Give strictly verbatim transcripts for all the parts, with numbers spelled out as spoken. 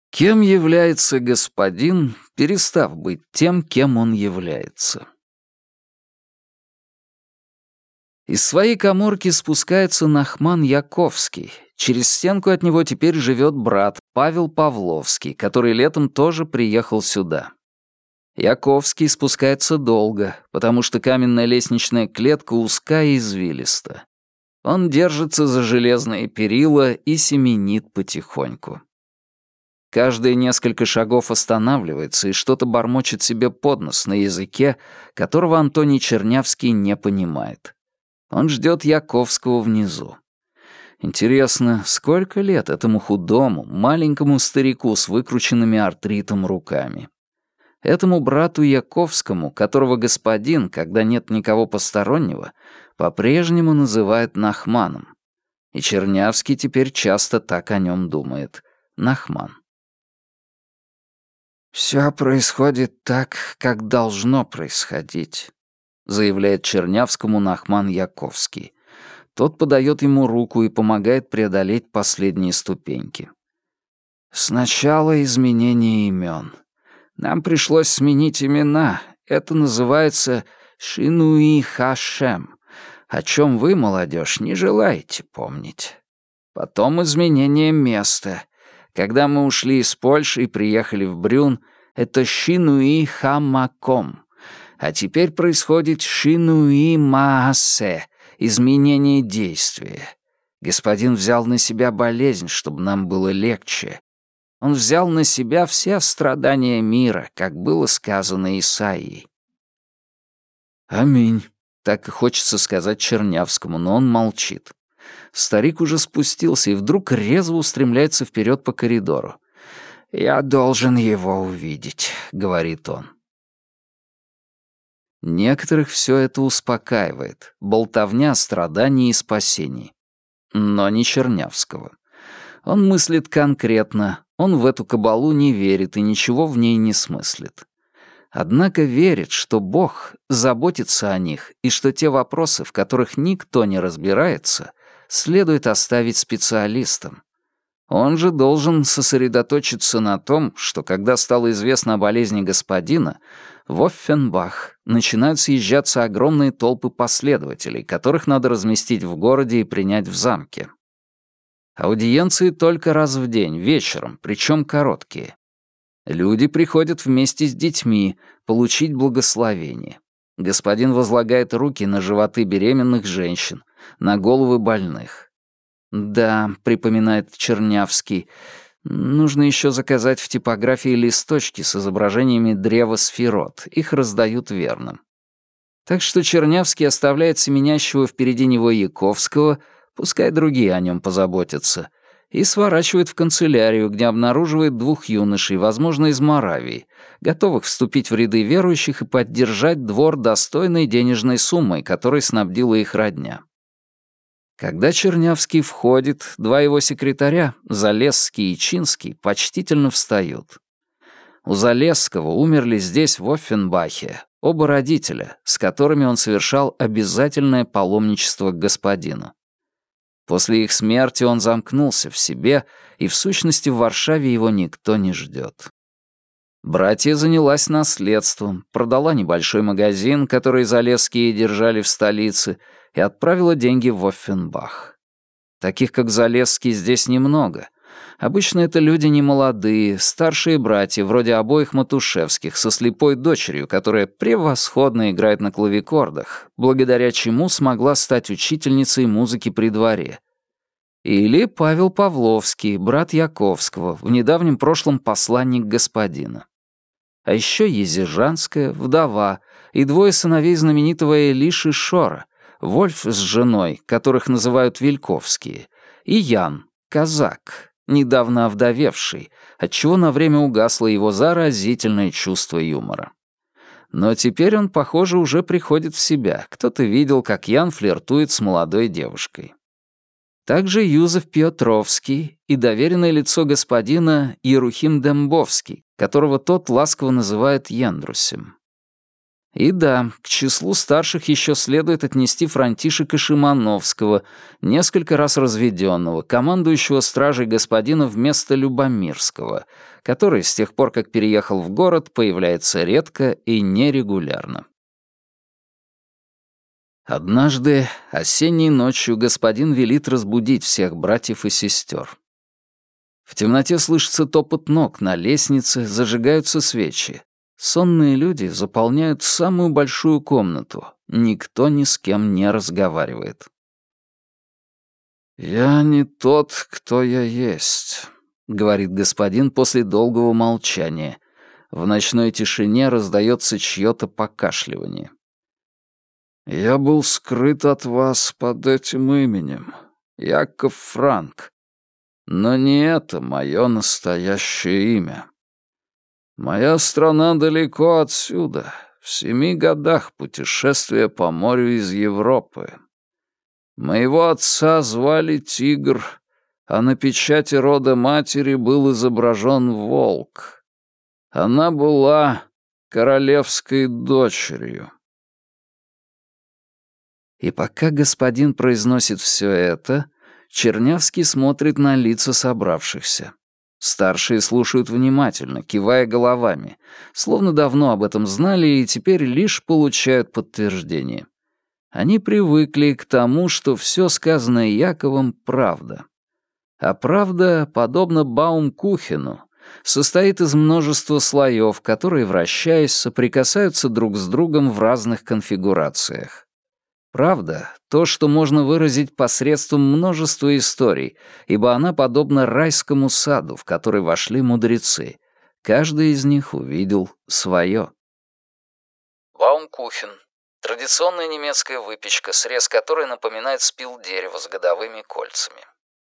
Кем является господин, перестав быть тем, кем он является? Из своей каморки спускается Нахман Яковский. Через стенку от него теперь живет брат Павел Павловский, который летом тоже приехал сюда. Яковский спускается долго, потому что каменная лестничная клетка узка и извилиста. Он держится за железные перила и семенит потихоньку. Каждые несколько шагов останавливается и что-то бормочет себе под нос на языке, которого Антоний Чернявский не понимает. Он ждет Яковского внизу. Интересно, сколько лет этому худому, маленькому старику с выкрученными артритом руками? Этому брату Яковскому, которого господин, когда нет никого постороннего, по-прежнему называет Нахманом. И Чернявский теперь часто так о нем думает. Нахман. «Все происходит так, как должно происходить», — заявляет Чернявскому Нахман Яковский. Тот подает ему руку и помогает преодолеть последние ступеньки. «Сначала изменение имен. Нам пришлось сменить имена. Это называется Шинуи Хашем, о чем вы, молодежь, не желаете помнить. Потом изменение места. Когда мы ушли из Польши и приехали в Брюн, это Шинуи Хамаком. А теперь происходит Шинуи Маасе, изменение действия. Господин взял на себя болезнь, чтобы нам было легче. Он взял на себя все страдания мира, как было сказано Исаией. «Аминь», — так и хочется сказать Чернявскому, но он молчит. Старик уже спустился и вдруг резво устремляется вперед по коридору. «Я должен его увидеть», — говорит он. Некоторых все это успокаивает. Болтовня, страданий и спасений. Но не Чернявского. Он мыслит конкретно, он в эту кабалу не верит и ничего в ней не смыслит. Однако верит, что Бог заботится о них и что те вопросы, в которых никто не разбирается, следует оставить специалистам. Он же должен сосредоточиться на том, что когда стало известно о болезни господина, в Оффенбах начинают съезжаться огромные толпы последователей, которых надо разместить в городе и принять в замке. Аудиенции только раз в день, вечером, причем короткие. Люди приходят вместе с детьми получить благословение. Господин возлагает руки на животы беременных женщин, на головы больных. «Да», — припоминает Чернявский, — «нужно еще заказать в типографии листочки с изображениями древа сферот. Их раздают верным». Так что Чернявский оставляет семенящего впереди него Яковского, пускай другие о нем позаботятся, и сворачивает в канцелярию, где обнаруживает двух юношей, возможно, из Моравии, готовых вступить в ряды верующих и поддержать двор достойной денежной суммой, которой снабдила их родня. Когда Чернявский входит, два его секретаря, Залесский и Чинский, почтительно встают. У Залесского умерли здесь, в Оффенбахе, оба родителя, с которыми он совершал обязательное паломничество к господину. После их смерти он замкнулся в себе, и в сущности в Варшаве его никто не ждет. Братья занялась наследством, продала небольшой магазин, который Залесские держали в столице, и отправила деньги в Оффенбах. Таких, как Залесский, здесь немного. Обычно это люди немолодые, старшие братья, вроде обоих Матушевских, со слепой дочерью, которая превосходно играет на клавикордах, благодаря чему смогла стать учительницей музыки при дворе. Или Павел Павловский, брат Яковского, в недавнем прошлом посланник господина. А еще Езижанская, вдова, и двое сыновей знаменитого Элиши Шора, Вольф с женой, которых называют Вильковские, и Ян, казак, недавно овдовевший, отчего на время угасло его заразительное чувство юмора. Но теперь он, похоже, уже приходит в себя. Кто-то видел, как Ян флиртует с молодой девушкой. Также Юзеф Петровский и доверенное лицо господина Ерухим Дембовский, которого тот ласково называет Яндрусем. И да, к числу старших еще следует отнести Франтишека Шимановского, несколько раз разведенного, командующего стражей господина вместо Любомирского, который с тех пор, как переехал в город, появляется редко и нерегулярно. Однажды осенней ночью господин велит разбудить всех братьев и сестер. В темноте слышится топот ног на лестнице, зажигаются свечи. Сонные люди заполняют самую большую комнату. Никто ни с кем не разговаривает. «Я не тот, кто я есть», — говорит господин после долгого молчания. В ночной тишине раздается чье-то покашливание. «Я был скрыт от вас под этим именем, Яков Франк. Но не это мое настоящее имя. Моя страна далеко отсюда, в семи годах путешествия по морю из Европы. Моего отца звали Тигр, а на печати рода матери был изображен волк. Она была королевской дочерью». И пока господин произносит все это, Чернявский смотрит на лица собравшихся. Старшие слушают внимательно, кивая головами, словно давно об этом знали и теперь лишь получают подтверждение. Они привыкли к тому, что все сказанное Яковом — правда. А правда, подобно Баумкухену, состоит из множества слоев, которые, вращаясь, соприкасаются друг с другом в разных конфигурациях. Правда — то, что можно выразить посредством множества историй, ибо она подобна райскому саду, в который вошли мудрецы. Каждый из них увидел свое. Баумкухен — традиционная немецкая выпечка, срез которой напоминает спил дерева с годовыми кольцами.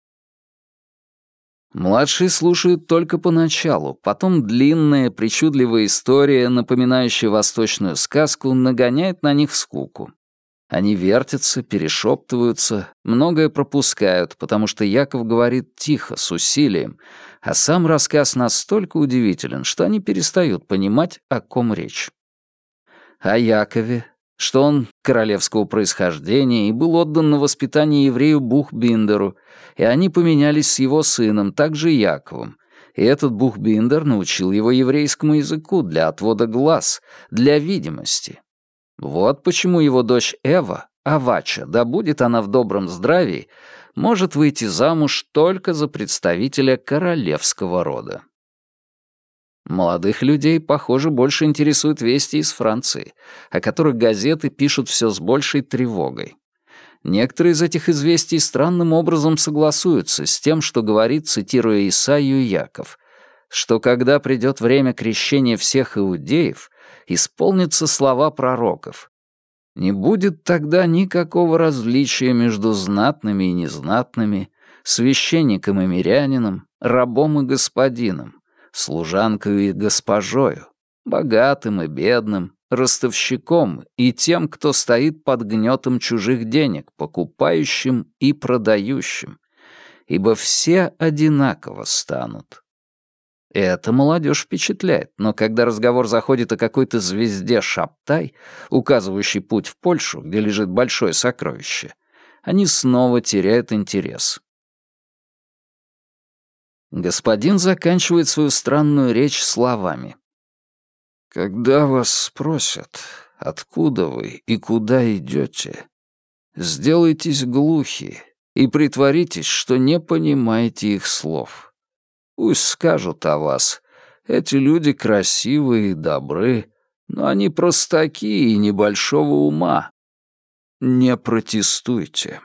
Младшие слушают только поначалу, потом длинная, причудливая история, напоминающая восточную сказку, нагоняет на них скуку. Они вертятся, перешептываются, многое пропускают, потому что Яков говорит тихо, с усилием, а сам рассказ настолько удивителен, что они перестают понимать, о ком речь. О Якове, что он королевского происхождения и был отдан на воспитание еврею Бухбиндеру, и они поменялись с его сыном, также Яковом, и этот Бухбиндер научил его еврейскому языку для отвода глаз, для видимости. Вот почему его дочь Эва, Авача, да будет она в добром здравии, может выйти замуж только за представителя королевского рода. Молодых людей, похоже, больше интересуют вести из Франции, о которых газеты пишут все с большей тревогой. Некоторые из этих известий странным образом согласуются с тем, что говорит, цитируя Исаию, Яков, что когда придет время крещения всех иудеев, исполнятся слова пророков. Не будет тогда никакого различия между знатными и незнатными, священником и мирянином, рабом и господином, служанкой и госпожою, богатым и бедным, ростовщиком и тем, кто стоит под гнетом чужих денег, покупающим и продающим, ибо все одинаково станут. Это молодежь впечатляет, но когда разговор заходит о какой-то звезде Шаптай, указывающей путь в Польшу, где лежит большое сокровище, они снова теряют интерес. Господин заканчивает свою странную речь словами. «Когда вас спросят, откуда вы и куда идете, сделайтесь глухи и притворитесь, что не понимаете их слов. Пусть скажут о вас. Эти люди красивые и добры, но они простаки и небольшого ума. Не протестуйте».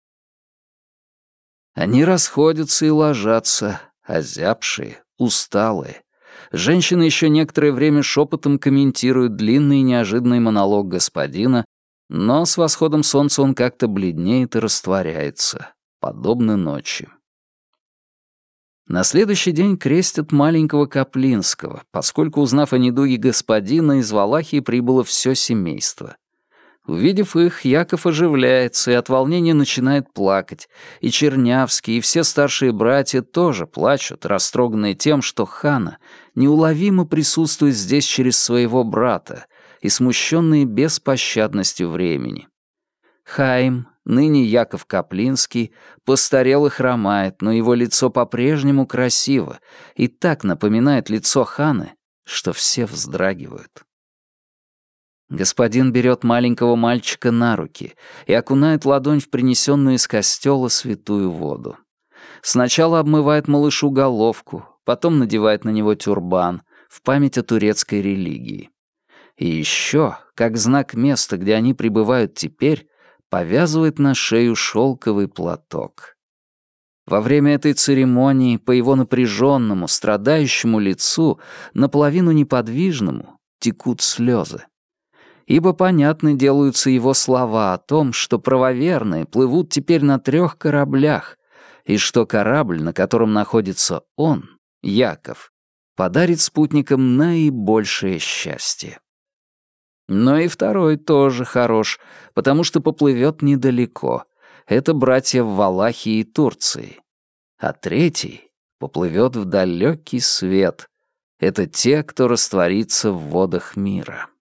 Они расходятся и ложатся, озябшие, усталые. Женщины еще некоторое время шепотом комментируют длинный и неожиданный монолог господина, но с восходом солнца он как-то бледнеет и растворяется, подобно ночи. На следующий день крестят маленького Каплинского, поскольку, узнав о недуге господина, из Валахии прибыло все семейство. Увидев их, Яков оживляется и от волнения начинает плакать, и Чернявский, и все старшие братья тоже плачут, растроганные тем, что Хана неуловимо присутствует здесь через своего брата, и смущенные беспощадностью времени. Хаим, ныне Яков Каплинский, постарел и хромает, но его лицо по-прежнему красиво и так напоминает лицо Ханы, что все вздрагивают. Господин берет маленького мальчика на руки и окунает ладонь в принесенную из костела святую воду. Сначала обмывает малышу головку, потом надевает на него тюрбан в память о турецкой религии. И еще, как знак места, где они пребывают теперь, повязывает на шею шелковый платок. Во время этой церемонии по его напряженному, страдающему лицу, наполовину неподвижному, текут слезы. Ибо понятны делаются его слова о том, что правоверные плывут теперь на трех кораблях, и что корабль, на котором находится он, Яков, подарит спутникам наибольшее счастье. Но и второй тоже хорош, потому что поплывет недалеко. Это братья в Валахии и Турции. А третий поплывет в далекий свет. Это те, кто растворится в водах мира.